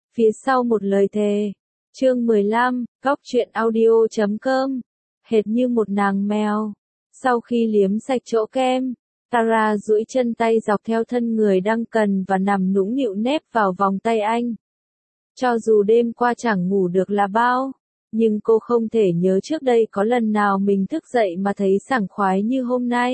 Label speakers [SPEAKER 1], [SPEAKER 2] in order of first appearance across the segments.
[SPEAKER 1] Phía sau một lời thề. Chương 15, Góc truyện audio.com. Hệt như một nàng mèo. Sau khi liếm sạch chỗ kem, Tara duỗi chân tay dọc theo thân người Duncan và nằm nũng nịu nép vào vòng tay anh. Cho dù đêm qua chẳng ngủ được là bao, nhưng cô không thể nhớ trước đây có lần nào mình thức dậy mà thấy sảng khoái như hôm nay.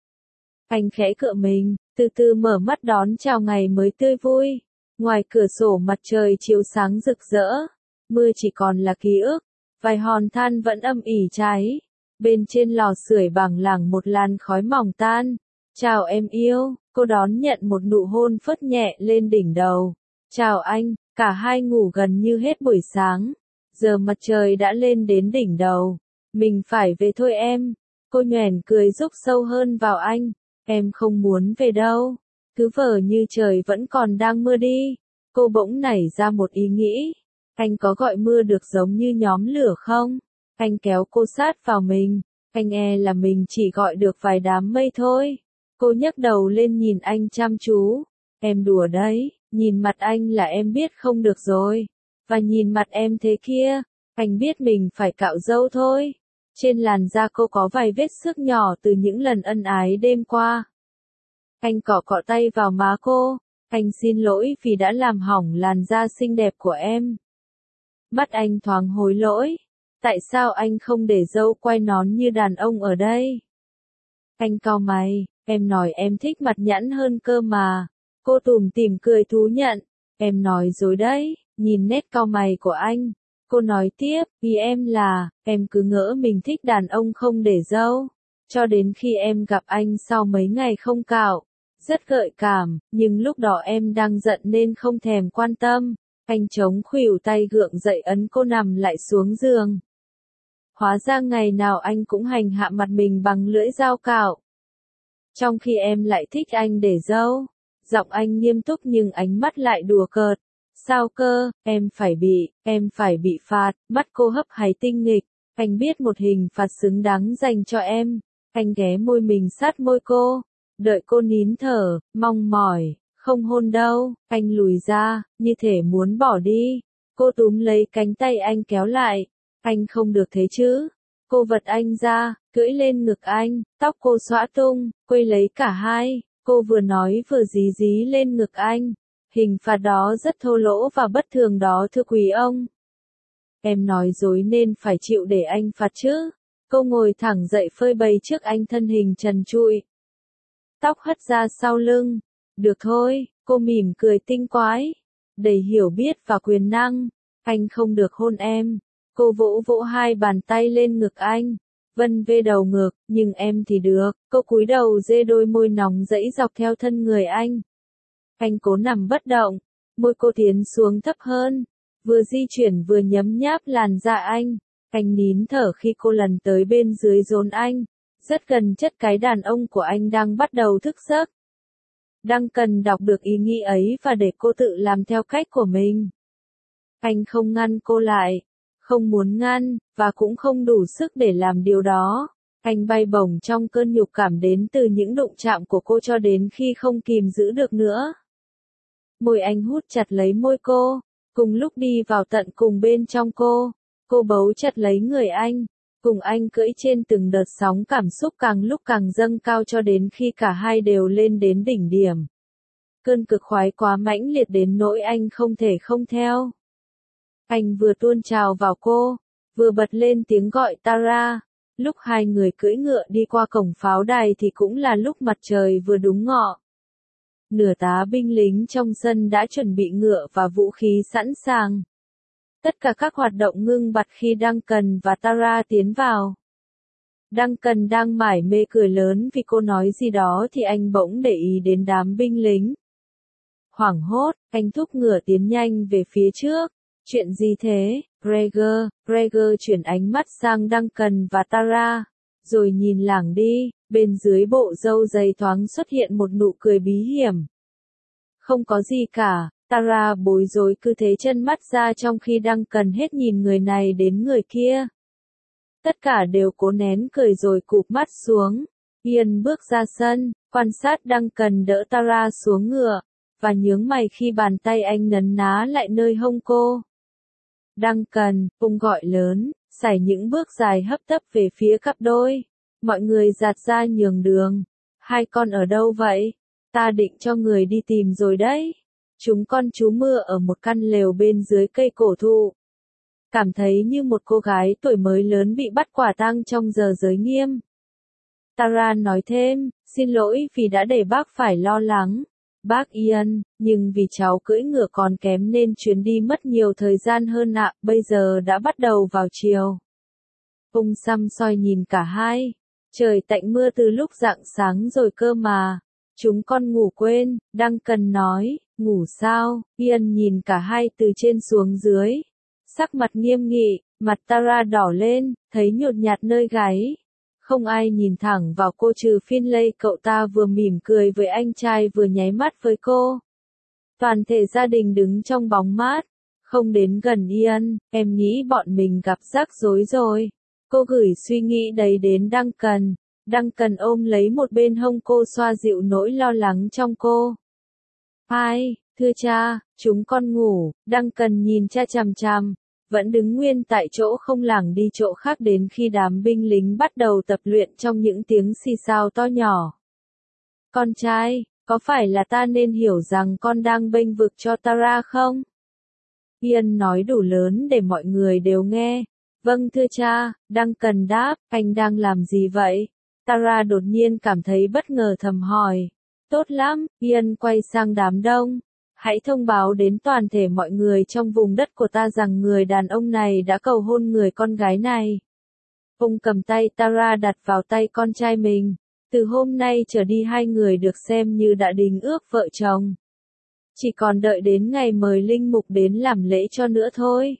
[SPEAKER 1] Anh khẽ cựa mình, từ từ mở mắt đón chào ngày mới tươi vui. Ngoài cửa sổ mặt trời chiếu sáng rực rỡ, mưa chỉ còn là ký ức, vài hòn than vẫn âm ỉ cháy. Bên trên lò sưởi bằng lẳng một làn khói mỏng tan. Chào em yêu, cô đón nhận một nụ hôn phớt nhẹ lên đỉnh đầu. Chào anh, cả hai ngủ gần như hết buổi sáng. Giờ mặt trời đã lên đến đỉnh đầu. Mình phải về thôi em. Cô nhoẻn cười rúc sâu hơn vào anh. Em không muốn về đâu. Cứ vờ như trời vẫn còn đang mưa đi. Cô bỗng nảy ra một ý nghĩ. Anh có gọi mưa được giống như nhóm lửa không? Anh kéo cô sát vào mình. Anh e là mình chỉ gọi được vài đám mây thôi. Cô nhấc đầu lên nhìn anh chăm chú. Em đùa đấy, nhìn mặt anh là em biết không được rồi. Và nhìn mặt em thế kia, anh biết mình phải cạo râu thôi. Trên làn da cô có vài vết xước nhỏ từ những lần ân ái đêm qua. Anh cọ cọ tay vào má cô. Anh xin lỗi vì đã làm hỏng làn da xinh đẹp của em. Mắt anh thoáng hối lỗi. Tại sao anh không để râu quai nón như đàn ông ở đây? Anh cau mày, em nói em thích mặt nhẵn hơn cơ mà. Cô tủm tỉm cười thú nhận. Em nói dối đấy, nhìn nét cau mày của anh. Cô nói tiếp, vì em là, em cứ ngỡ mình thích đàn ông không để râu. Cho đến khi em gặp anh sau mấy ngày không cạo. Rất gợi cảm, nhưng lúc đó em đang giận nên không thèm quan tâm. Anh chống khuỷu tay gượng dậy ấn cô nằm lại xuống giường. Hóa ra ngày nào anh cũng hành hạ mặt mình bằng lưỡi dao cạo. Trong khi em lại thích anh để râu. Giọng anh nghiêm túc nhưng ánh mắt lại đùa cợt. Sao cơ, em phải bị phạt. Mắt cô hấp háy tinh nghịch. Anh biết một hình phạt xứng đáng dành cho em. Anh ghé môi mình sát môi cô. Đợi cô nín thở, mong mỏi. Không hôn đâu, anh lùi ra, như thể muốn bỏ đi. Cô túm lấy cánh tay anh kéo lại. Anh không được thế chứ. Cô vật anh ra, cưỡi lên ngực anh, tóc cô xõa tung, quây lấy cả hai. Cô vừa nói vừa dí dí lên ngực anh. Hình phạt đó rất thô lỗ và bất thường đó thưa quý ông. Em nói dối nên phải chịu để anh phạt chứ. Cô ngồi thẳng dậy phơi bày trước anh thân hình trần trụi. Tóc hất ra sau lưng. Được thôi, cô mỉm cười tinh quái. Đầy hiểu biết và quyền năng. Anh không được hôn em. Cô vỗ vỗ hai bàn tay lên ngực anh. Vân vê đầu ngực, nhưng em thì được. Cô cúi đầu dê đôi môi nóng dẫy dọc theo thân người anh. Anh cố nằm bất động. Môi cô tiến xuống thấp hơn. Vừa di chuyển vừa nhấm nháp làn da anh. Anh nín thở khi cô lần tới bên dưới rốn anh. Rất gần chất cái đàn ông của anh đang bắt đầu thức giấc. Duncan đọc được ý nghĩ ấy và để cô tự làm theo cách của mình. Anh không ngăn cô lại. Không muốn ngăn, và cũng không đủ sức để làm điều đó. Anh bay bổng trong cơn nhục cảm đến từ những đụng chạm của cô cho đến khi không kìm giữ được nữa. Môi anh hút chặt lấy môi cô, cùng lúc đi vào tận cùng bên trong cô. Cô bấu chặt lấy người anh, cùng anh cưỡi trên từng đợt sóng cảm xúc càng lúc càng dâng cao cho đến khi cả hai đều lên đến đỉnh điểm. Cơn cực khoái quá mãnh liệt đến nỗi anh không thể không theo. Anh vừa tuôn trào vào cô, vừa bật lên tiếng gọi Tara. Lúc hai người cưỡi ngựa đi qua cổng pháo đài thì cũng là lúc mặt trời vừa đúng ngọ. Nửa tá binh lính trong sân đã chuẩn bị ngựa và vũ khí sẵn sàng. Tất cả các hoạt động ngưng bặt khi Duncan và Tara tiến vào. Duncan đang mải mê cười lớn vì cô nói gì đó thì anh bỗng để ý đến đám binh lính. Hoảng hốt, anh thúc ngựa tiến nhanh về phía trước. Chuyện gì thế, Gregor chuyển ánh mắt sang Duncan và Tara, rồi nhìn lảng đi, bên dưới bộ râu dày thoáng xuất hiện một nụ cười bí hiểm. Không có gì cả, Tara bối rối cứ thế chân mắt ra trong khi Duncan hết nhìn người này đến người kia. Tất cả đều cố nén cười rồi cụp mắt xuống. Ian bước ra sân, quan sát Duncan đỡ Tara xuống ngựa, và nhướng mày khi bàn tay anh nấn ná lại nơi hông cô. Duncan, ông gọi lớn, sải những bước dài hấp tấp về phía cặp đôi. Mọi người dạt ra nhường đường. Hai con ở đâu vậy? Ta định cho người đi tìm rồi đấy. Chúng con trú mưa ở một căn lều bên dưới cây cổ thụ. Cảm thấy như một cô gái tuổi mới lớn bị bắt quả tang trong giờ giới nghiêm. Tara nói thêm, xin lỗi vì đã để bác phải lo lắng. Bác Ian, nhưng vì cháu cưỡi ngựa còn kém nên chuyến đi mất nhiều thời gian hơn ạ, bây giờ đã bắt đầu vào chiều. Ông Sam soi nhìn cả hai. Trời tạnh mưa từ lúc rạng sáng rồi cơ mà. Chúng con ngủ quên, Duncan nói, ngủ sao? Ian nhìn cả hai từ trên xuống dưới. Sắc mặt nghiêm nghị, mặt Tara đỏ lên, thấy nhột nhạt nơi gáy. Không ai nhìn thẳng vào cô trừ Finlay, cậu ta vừa mỉm cười với anh trai vừa nháy mắt với cô. Toàn thể gia đình đứng trong bóng mát, không đến gần Ian, em nghĩ bọn mình gặp rắc rối rồi. Cô gửi suy nghĩ đấy đến Duncan. Duncan ôm lấy một bên hông cô xoa dịu nỗi lo lắng trong cô. Hai, thưa cha, chúng con ngủ. Duncan nhìn cha chằm chằm, vẫn đứng nguyên tại chỗ không lảng đi chỗ khác đến khi đám binh lính bắt đầu tập luyện trong những tiếng xì xào to nhỏ. Con trai, có phải là ta nên hiểu rằng con đang bênh vực cho Tara không? Ian nói đủ lớn để mọi người đều nghe. Vâng thưa cha, Duncan đáp, anh đang làm gì vậy? Tara đột nhiên cảm thấy bất ngờ thầm hỏi. Tốt lắm, Ian quay sang đám đông. Hãy thông báo đến toàn thể mọi người trong vùng đất của ta rằng người đàn ông này đã cầu hôn người con gái này. Ông cầm tay Tara đặt vào tay con trai mình. Từ hôm nay trở đi hai người được xem như đã đính ước vợ chồng. Chỉ còn đợi đến ngày mời linh mục đến làm lễ cho nữa thôi.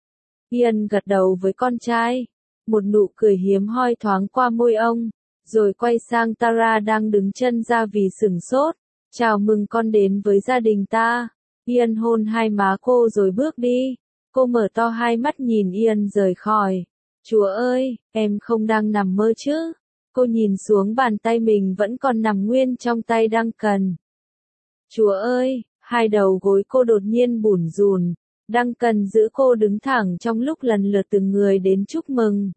[SPEAKER 1] Ian gật đầu với con trai. Một nụ cười hiếm hoi thoáng qua môi ông, rồi quay sang Tara đang đứng chân ra vì sửng sốt. Chào mừng con đến với gia đình ta. Ian hôn hai má cô rồi bước đi. Cô mở to hai mắt nhìn Ian rời khỏi. Chúa ơi, em không đang nằm mơ chứ? Cô nhìn xuống bàn tay mình vẫn còn nằm nguyên trong tay Duncan. Chúa ơi, hai đầu gối cô đột nhiên bủn rủn. Duncan giữ cô đứng thẳng trong lúc lần lượt từng người đến chúc mừng.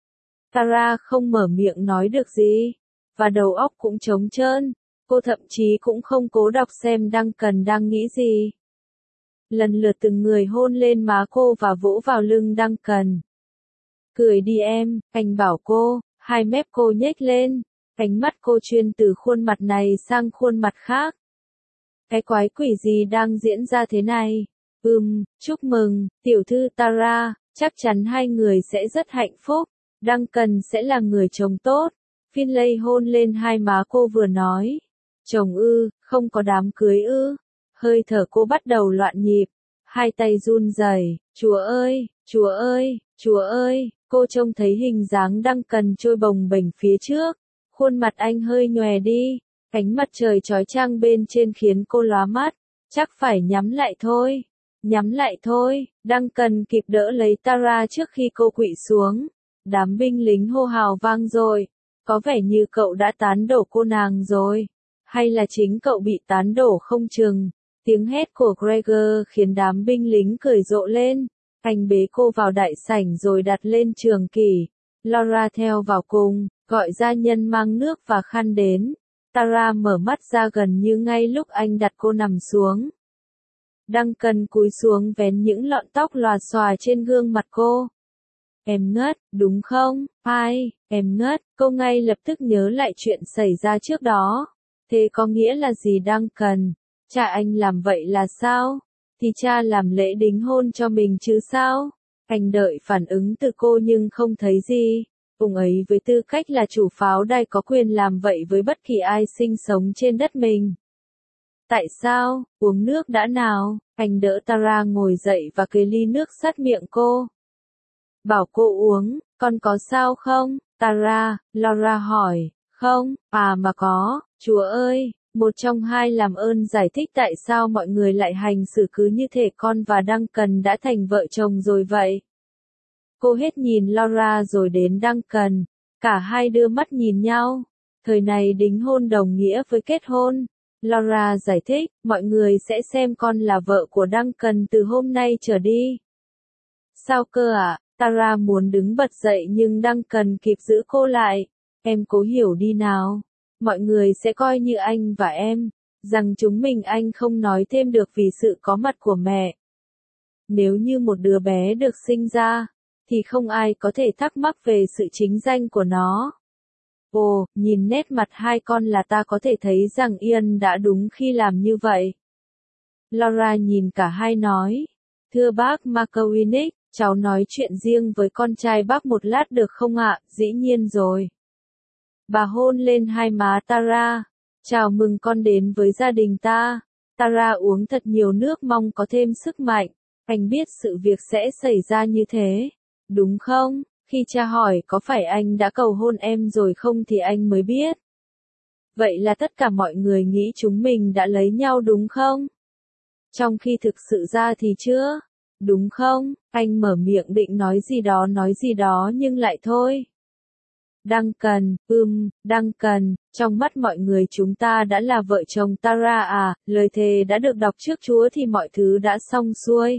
[SPEAKER 1] Tara không mở miệng nói được gì, và đầu óc cũng trống trơn. Cô thậm chí cũng không cố đọc xem Duncan đang nghĩ gì. Lần lượt từng người hôn lên má cô và vỗ vào lưng Duncan. Cười đi em, anh bảo cô, hai mép cô nhếch lên, ánh mắt cô chuyên từ khuôn mặt này sang khuôn mặt khác. Cái quái quỷ gì đang diễn ra thế này? Chúc mừng, tiểu thư Tara, chắc chắn hai người sẽ rất hạnh phúc. Duncan sẽ là người chồng tốt. Finlay hôn lên hai má cô vừa nói. Chồng ư, không có đám cưới ư. Hơi thở cô bắt đầu loạn nhịp. Hai tay run rẩy. Chúa ơi, Chúa ơi, Chúa ơi. Cô trông thấy hình dáng Duncan trôi bồng bềnh phía trước. Khuôn mặt anh hơi nhòe đi. Ánh mặt trời chói chang bên trên khiến cô lóa mắt. Chắc phải nhắm lại thôi. Nhắm lại thôi. Duncan kịp đỡ lấy Tara trước khi cô quỵ xuống. Đám binh lính hô hào vang dội. Có vẻ như cậu đã tán đổ cô nàng rồi. Hay là chính cậu bị tán đổ không chừng. Tiếng hét của Gregor khiến đám binh lính cười rộ lên. Anh bế cô vào đại sảnh rồi đặt lên trường kỷ. Laura theo vào cùng, gọi gia nhân mang nước và khăn đến. Tara mở mắt ra gần như ngay lúc anh đặt cô nằm xuống. Duncan cúi xuống vén những lọn tóc lòa xòa trên gương mặt cô. Em ngất, đúng không? Ai, em ngất, cô ngay lập tức nhớ lại chuyện xảy ra trước đó. Thế có nghĩa là gì Duncan? Cha anh làm vậy là sao? Thì cha làm lễ đính hôn cho mình chứ sao? Anh đợi phản ứng từ cô nhưng không thấy gì. Ông ấy với tư cách là chủ pháo đài có quyền làm vậy với bất kỳ ai sinh sống trên đất mình. Tại sao? Uống nước đã nào? Anh đỡ Tara ngồi dậy và kề ly nước sát miệng cô. Bảo cô uống, con có sao không? Tara, Laura hỏi. Không, mà có, Chúa ơi, một trong hai làm ơn giải thích tại sao mọi người lại hành xử cứ như thể con và Duncan đã thành vợ chồng rồi vậy. Cô hết nhìn Laura rồi đến Duncan, cả hai đưa mắt nhìn nhau. Thời này đính hôn đồng nghĩa với kết hôn. Laura giải thích, mọi người sẽ xem con là vợ của Duncan từ hôm nay trở đi. Sao cơ ạ? Tara muốn đứng bật dậy nhưng Duncan kịp giữ cô lại. Em cố hiểu đi nào. Mọi người sẽ coi như anh và em, rằng chúng mình anh không nói thêm được vì sự có mặt của mẹ. Nếu như một đứa bé được sinh ra, thì không ai có thể thắc mắc về sự chính danh của nó. Ồ, nhìn nét mặt hai con là ta có thể thấy rằng Ian đã đúng khi làm như vậy. Laura nhìn cả hai nói, thưa bác McCormick, cháu nói chuyện riêng với con trai bác một lát được không ạ? Dĩ nhiên rồi. Bà hôn lên hai má Tara. Chào mừng con đến với gia đình ta. Tara uống thật nhiều nước mong có thêm sức mạnh. Anh biết sự việc sẽ xảy ra như thế. Đúng không? Khi cha hỏi có phải anh đã cầu hôn em rồi không thì anh mới biết. Vậy là tất cả mọi người nghĩ chúng mình đã lấy nhau đúng không? Trong khi thực sự ra thì chưa. Đúng không? Anh mở miệng định nói gì đó nhưng lại thôi. Duncan, Duncan, trong mắt mọi người chúng ta đã là vợ chồng Tara à, lời thề đã được đọc trước Chúa thì mọi thứ đã xong xuôi.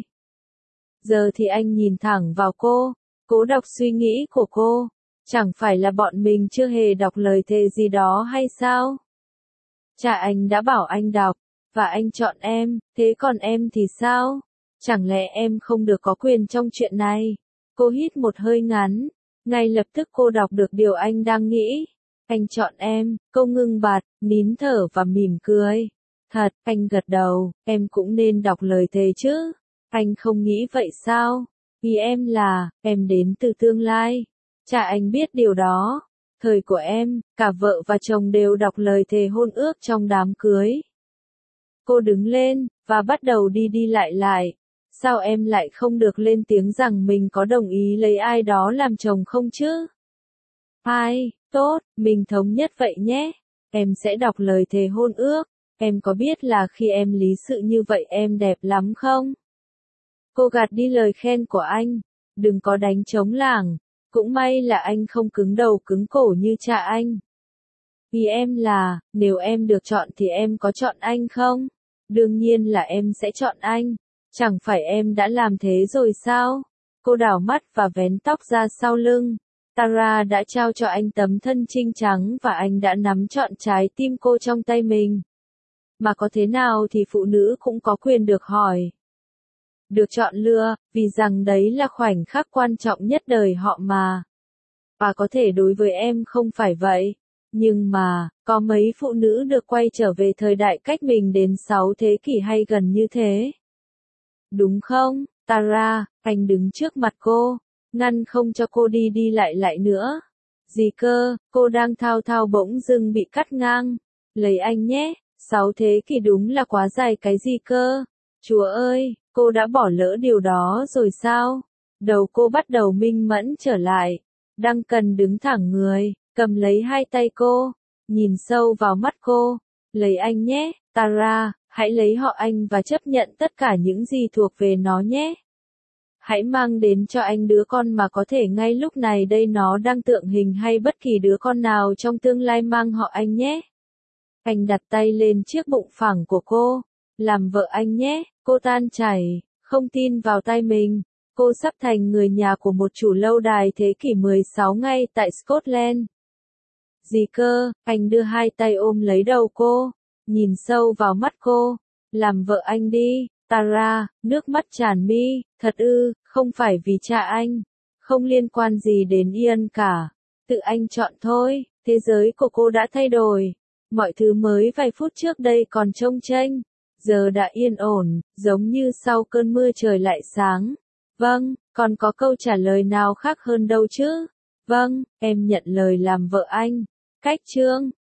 [SPEAKER 1] Giờ thì anh nhìn thẳng vào cô, cố đọc suy nghĩ của cô, chẳng phải là bọn mình chưa hề đọc lời thề gì đó hay sao? Cha anh đã bảo anh đọc, và anh chọn em, thế còn em thì sao? Chẳng lẽ em không được có quyền trong chuyện này? Cô hít một hơi ngắn. Ngay lập tức cô đọc được điều anh đang nghĩ. Anh chọn em, cô ngưng bặt, nín thở và mỉm cười. Thật, anh gật đầu, em cũng nên đọc lời thề chứ. Anh không nghĩ vậy sao? Vì em đến từ tương lai. Cha anh biết điều đó. Thời của em, cả vợ và chồng đều đọc lời thề hôn ước trong đám cưới. Cô đứng lên, và bắt đầu đi lại. Sao em lại không được lên tiếng rằng mình có đồng ý lấy ai đó làm chồng không chứ? Ai, tốt, mình thống nhất vậy nhé. Em sẽ đọc lời thề hôn ước. Em có biết là khi em lý sự như vậy em đẹp lắm không? Cô gạt đi lời khen của anh. Đừng có đánh trống lảng. Cũng may là anh không cứng đầu cứng cổ như cha anh. Vì nếu em được chọn thì em có chọn anh không? Đương nhiên là em sẽ chọn anh. Chẳng phải em đã làm thế rồi sao? Cô đảo mắt và vén tóc ra sau lưng. Tara đã trao cho anh tấm thân trinh trắng và anh đã nắm trọn trái tim cô trong tay mình. Mà có thế nào thì phụ nữ cũng có quyền được hỏi. Được chọn lựa, vì rằng đấy là khoảnh khắc quan trọng nhất đời họ mà. Và có thể đối với em không phải vậy. Nhưng mà, có mấy phụ nữ được quay trở về thời đại cách mình đến 6 thế kỷ hay gần như thế. Đúng không, Tara? Anh đứng trước mặt cô, ngăn không cho cô đi lại nữa. Gì cơ, cô đang thao thao bỗng dưng bị cắt ngang. Lấy anh nhé, 6 thế kỷ đúng là quá dài cái gì cơ. Chúa ơi, cô đã bỏ lỡ điều đó rồi sao? Đầu cô bắt đầu minh mẫn trở lại. Duncan đứng thẳng người, cầm lấy hai tay cô, nhìn sâu vào mắt cô. Lấy anh nhé, Tara, hãy lấy họ anh và chấp nhận tất cả những gì thuộc về nó nhé. Hãy mang đến cho anh đứa con mà có thể ngay lúc này đây nó đang tượng hình hay bất kỳ đứa con nào trong tương lai mang họ anh nhé. Anh đặt tay lên chiếc bụng phẳng của cô. Làm vợ anh nhé, cô tan chảy, không tin vào tay mình. Cô sắp thành người nhà của một chủ lâu đài thế kỷ 16 ngay tại Scotland. Gì cơ, anh đưa hai tay ôm lấy đầu cô, nhìn sâu vào mắt cô. Làm vợ anh đi, Tara, nước mắt tràn mi, thật ư, không phải vì cha anh. Không liên quan gì đến Ian cả. Tự anh chọn thôi, thế giới của cô đã thay đổi. Mọi thứ mới vài phút trước đây còn chông chênh. Giờ đã yên ổn, giống như sau cơn mưa trời lại sáng. Vâng, còn có câu trả lời nào khác hơn đâu chứ? Vâng, em nhận lời làm vợ anh. Cách chương